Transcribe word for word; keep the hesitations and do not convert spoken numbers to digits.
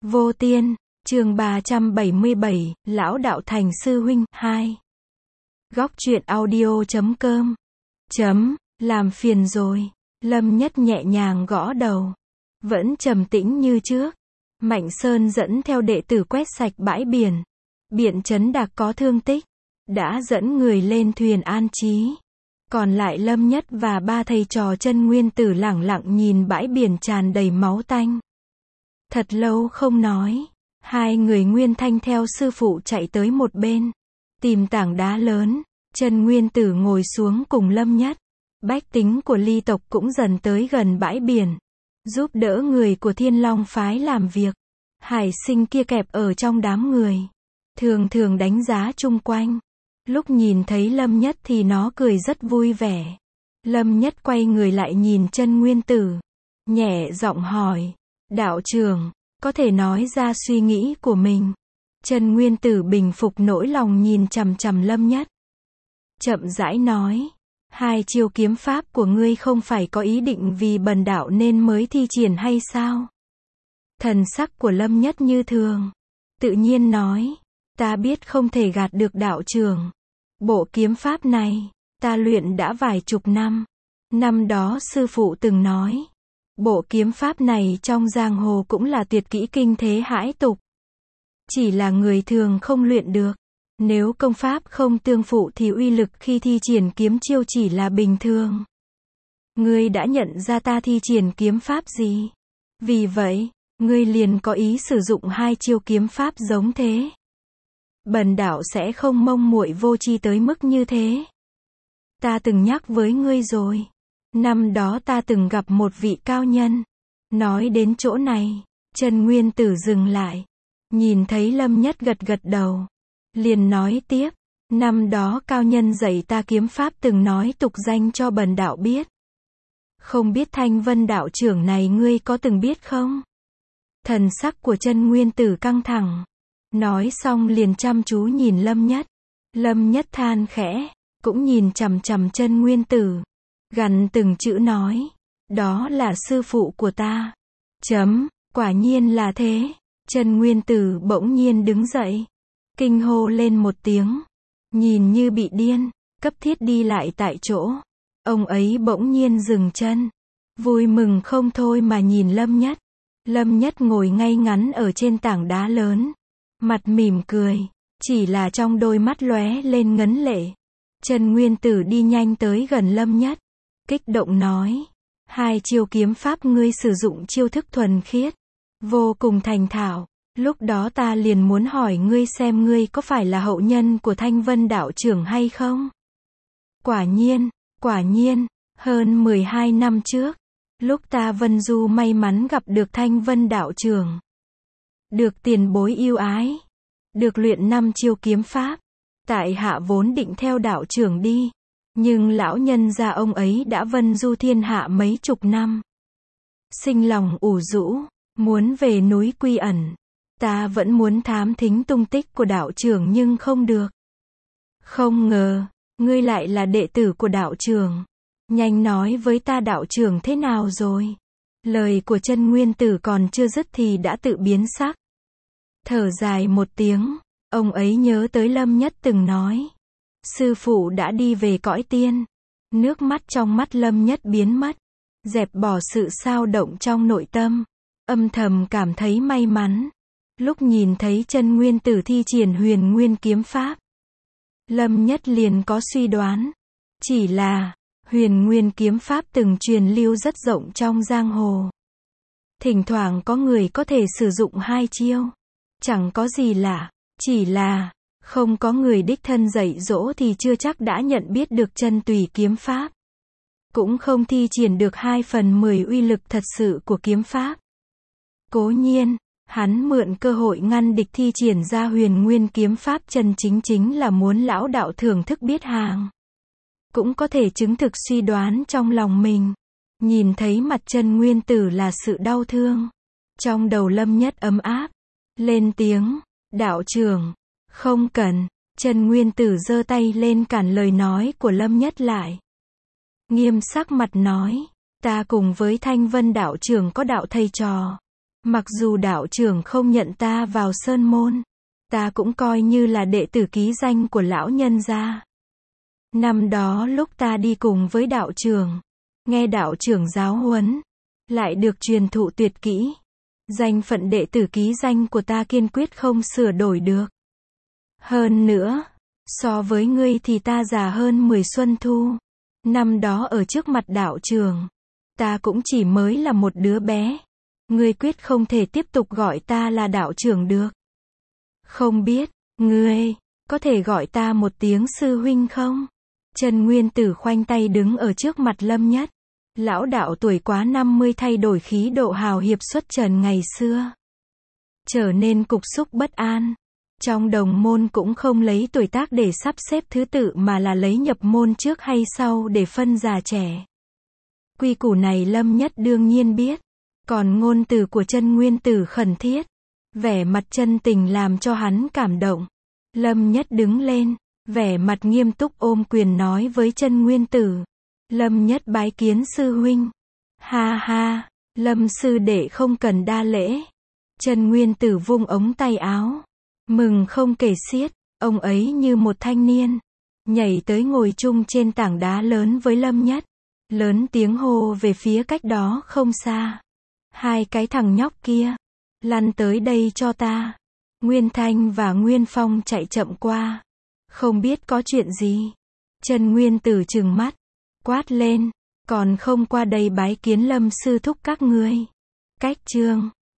Vô Tiên, chương ba trăm bảy mươi bảy, Lão Đạo Thành Sư Huynh, hai. Góc truyện audio chấm com. Chấm, làm phiền rồi. Lâm Nhất nhẹ nhàng gõ đầu. Vẫn trầm tĩnh như trước. Mạnh Sơn dẫn theo đệ tử quét sạch bãi biển. Biện Trấn Đạc có thương tích. Đã dẫn người lên thuyền an trí. Còn lại Lâm Nhất và ba thầy trò Chân Nguyên Tử lẳng lặng nhìn bãi biển tràn đầy máu tanh. Thật lâu không nói. Hai người Nguyên Thanh theo sư phụ chạy tới một bên. Tìm tảng đá lớn. Chân Nguyên Tử ngồi xuống cùng Lâm Nhất. Bách tính của Ly tộc cũng dần tới gần bãi biển. Giúp đỡ người của Thiên Long phái làm việc. Hải Sinh kia kẹp ở trong đám người. Thường thường đánh giá chung quanh. Lúc nhìn thấy Lâm Nhất thì nó cười rất vui vẻ. Lâm Nhất quay người lại nhìn Chân Nguyên Tử. Nhẹ giọng hỏi. Đạo trưởng, có thể nói ra suy nghĩ của mình. Chân Nguyên Tử bình phục nỗi lòng nhìn chằm chằm Lâm Nhất. Chậm rãi nói. Hai chiêu kiếm pháp của ngươi không phải có ý định vì bần đạo nên mới thi triển hay sao? Thần sắc của Lâm Nhất như thường. Tự nhiên nói. Ta biết không thể gạt được đạo trưởng. Bộ kiếm pháp này, ta luyện đã vài chục năm. Năm đó sư phụ từng nói. Bộ kiếm pháp này trong giang hồ cũng là tuyệt kỹ kinh thế hãi tục. Chỉ là người thường không luyện được. Nếu công pháp không tương phụ thì uy lực khi thi triển kiếm chiêu chỉ là bình thường. Ngươi đã nhận ra ta thi triển kiếm pháp gì? Vì vậy, ngươi liền có ý sử dụng hai chiêu kiếm pháp giống thế. Bần đạo sẽ không mông muội vô tri tới mức như thế. Ta từng nhắc với ngươi rồi. Năm đó ta từng gặp một vị cao nhân. Nói đến chỗ này, Chân Nguyên Tử dừng lại. Nhìn thấy Lâm Nhất gật gật đầu. Liền nói tiếp. Năm đó cao nhân dạy ta kiếm pháp từng nói tục danh cho bần đạo biết. Không biết Thanh Vân đạo trưởng này ngươi có từng biết không? Thần sắc của Chân Nguyên Tử căng thẳng. Nói xong liền chăm chú nhìn Lâm Nhất. Lâm Nhất than khẽ. Cũng nhìn chằm chằm Chân Nguyên Tử. Gằn từng chữ nói. Đó là sư phụ của ta. Chấm, quả nhiên là thế. Chân Nguyên Tử bỗng nhiên đứng dậy. Kinh hô lên một tiếng. Nhìn như bị điên. Cấp thiết đi lại tại chỗ. Ông ấy bỗng nhiên dừng chân. Vui mừng không thôi mà nhìn Lâm Nhất. Lâm Nhất ngồi ngay ngắn ở trên tảng đá lớn. Mặt mỉm cười. Chỉ là trong đôi mắt lóe lên ngấn lệ. Chân Nguyên Tử đi nhanh tới gần Lâm Nhất. Kích động nói. Hai chiêu kiếm pháp ngươi sử dụng chiêu thức thuần khiết. Vô cùng thành thạo. Lúc đó ta liền muốn hỏi ngươi xem ngươi có phải là hậu nhân của Thanh Vân đạo trưởng hay không? Quả nhiên, quả nhiên, hơn mười hai năm trước. Lúc ta Vân Du may mắn gặp được Thanh Vân đạo trưởng. Được tiền bối yêu ái. Được luyện năm chiêu kiếm pháp. Tại hạ vốn định theo đạo trưởng đi. Nhưng lão nhân gia ông ấy đã vân du thiên hạ mấy chục năm. Sinh lòng ủ rũ. Muốn về núi quy ẩn. Ta vẫn muốn thám thính tung tích của đạo trưởng nhưng không được. Không ngờ. Ngươi lại là đệ tử của đạo trưởng. Nhanh nói với ta đạo trưởng thế nào rồi. Lời của Chân Nguyên Tử còn chưa dứt thì đã tự biến sắc. Thở dài một tiếng. Ông ấy nhớ tới Lâm Nhất từng nói. Sư phụ đã đi về cõi tiên. Nước mắt trong mắt Lâm Nhất biến mất. Dẹp bỏ sự xao động trong nội tâm. Âm thầm cảm thấy may mắn. Lúc nhìn thấy Chân Nguyên Tử thi triển Huyền Nguyên kiếm pháp. Lâm Nhất liền có suy đoán. Chỉ là, Huyền Nguyên kiếm pháp từng truyền lưu rất rộng trong giang hồ. Thỉnh thoảng có người có thể sử dụng hai chiêu. Chẳng có gì lạ. Chỉ là, không có người đích thân dạy dỗ thì chưa chắc đã nhận biết được chân tùy kiếm pháp. Cũng không thi triển được hai phần mười uy lực thật sự của kiếm pháp. Cố nhiên, hắn mượn cơ hội ngăn địch thi triển ra Huyền Nguyên kiếm pháp chân chính chính là muốn lão đạo thưởng thức biết hàng. Cũng có thể chứng thực suy đoán trong lòng mình. Nhìn thấy mặt Chân Nguyên Tử là sự đau thương. Trong đầu Lâm Nhất ấm áp. Lên tiếng. Đạo trưởng. Không cần. Chân Nguyên Tử giơ tay lên cản lời nói của Lâm Nhất lại. Nghiêm sắc mặt nói. Ta cùng với Thanh Vân đạo trưởng có đạo thầy trò. Mặc dù đạo trưởng không nhận ta vào sơn môn, ta cũng coi như là đệ tử ký danh của lão nhân gia. Năm đó lúc ta đi cùng với đạo trưởng, nghe đạo trưởng giáo huấn, lại được truyền thụ tuyệt kỹ. Danh phận đệ tử ký danh của ta kiên quyết không sửa đổi được. Hơn nữa, so với ngươi thì ta già hơn mười xuân thu. Năm đó ở trước mặt đạo trưởng, ta cũng chỉ mới là một đứa bé. Ngươi quyết không thể tiếp tục gọi ta là đạo trưởng được. Không biết, ngươi, có thể gọi ta một tiếng sư huynh không? Trần Nguyên Tử khoanh tay đứng ở trước mặt Lâm Nhất. Lão đạo tuổi quá năm mươi thay đổi khí độ hào hiệp xuất trần ngày xưa. Trở nên cục xúc bất an. Trong đồng môn cũng không lấy tuổi tác để sắp xếp thứ tự mà là lấy nhập môn trước hay sau để phân già trẻ. Quy củ này Lâm Nhất đương nhiên biết. Còn ngôn từ của Trần Nguyên Tử khẩn thiết. Vẻ mặt chân tình làm cho hắn cảm động. Lâm Nhất đứng lên, vẻ mặt nghiêm túc ôm quyền nói với Trần Nguyên Tử. Lâm Nhất bái kiến sư huynh. Ha ha, Lâm sư đệ không cần đa lễ. Trần Nguyên Tử vung ống tay áo. Mừng không kể xiết, ông ấy như một thanh niên. Nhảy tới ngồi chung trên tảng đá lớn với Lâm Nhất. Lớn tiếng hô về phía cách đó không xa. Hai cái thằng nhóc kia, lăn tới đây cho ta. Nguyên Thanh và Nguyên Phong chạy chậm qua. Không biết có chuyện gì. Trần Nguyên Tử trừng mắt, quát lên, còn không qua đây bái kiến Lâm sư thúc các ngươi. Cách chương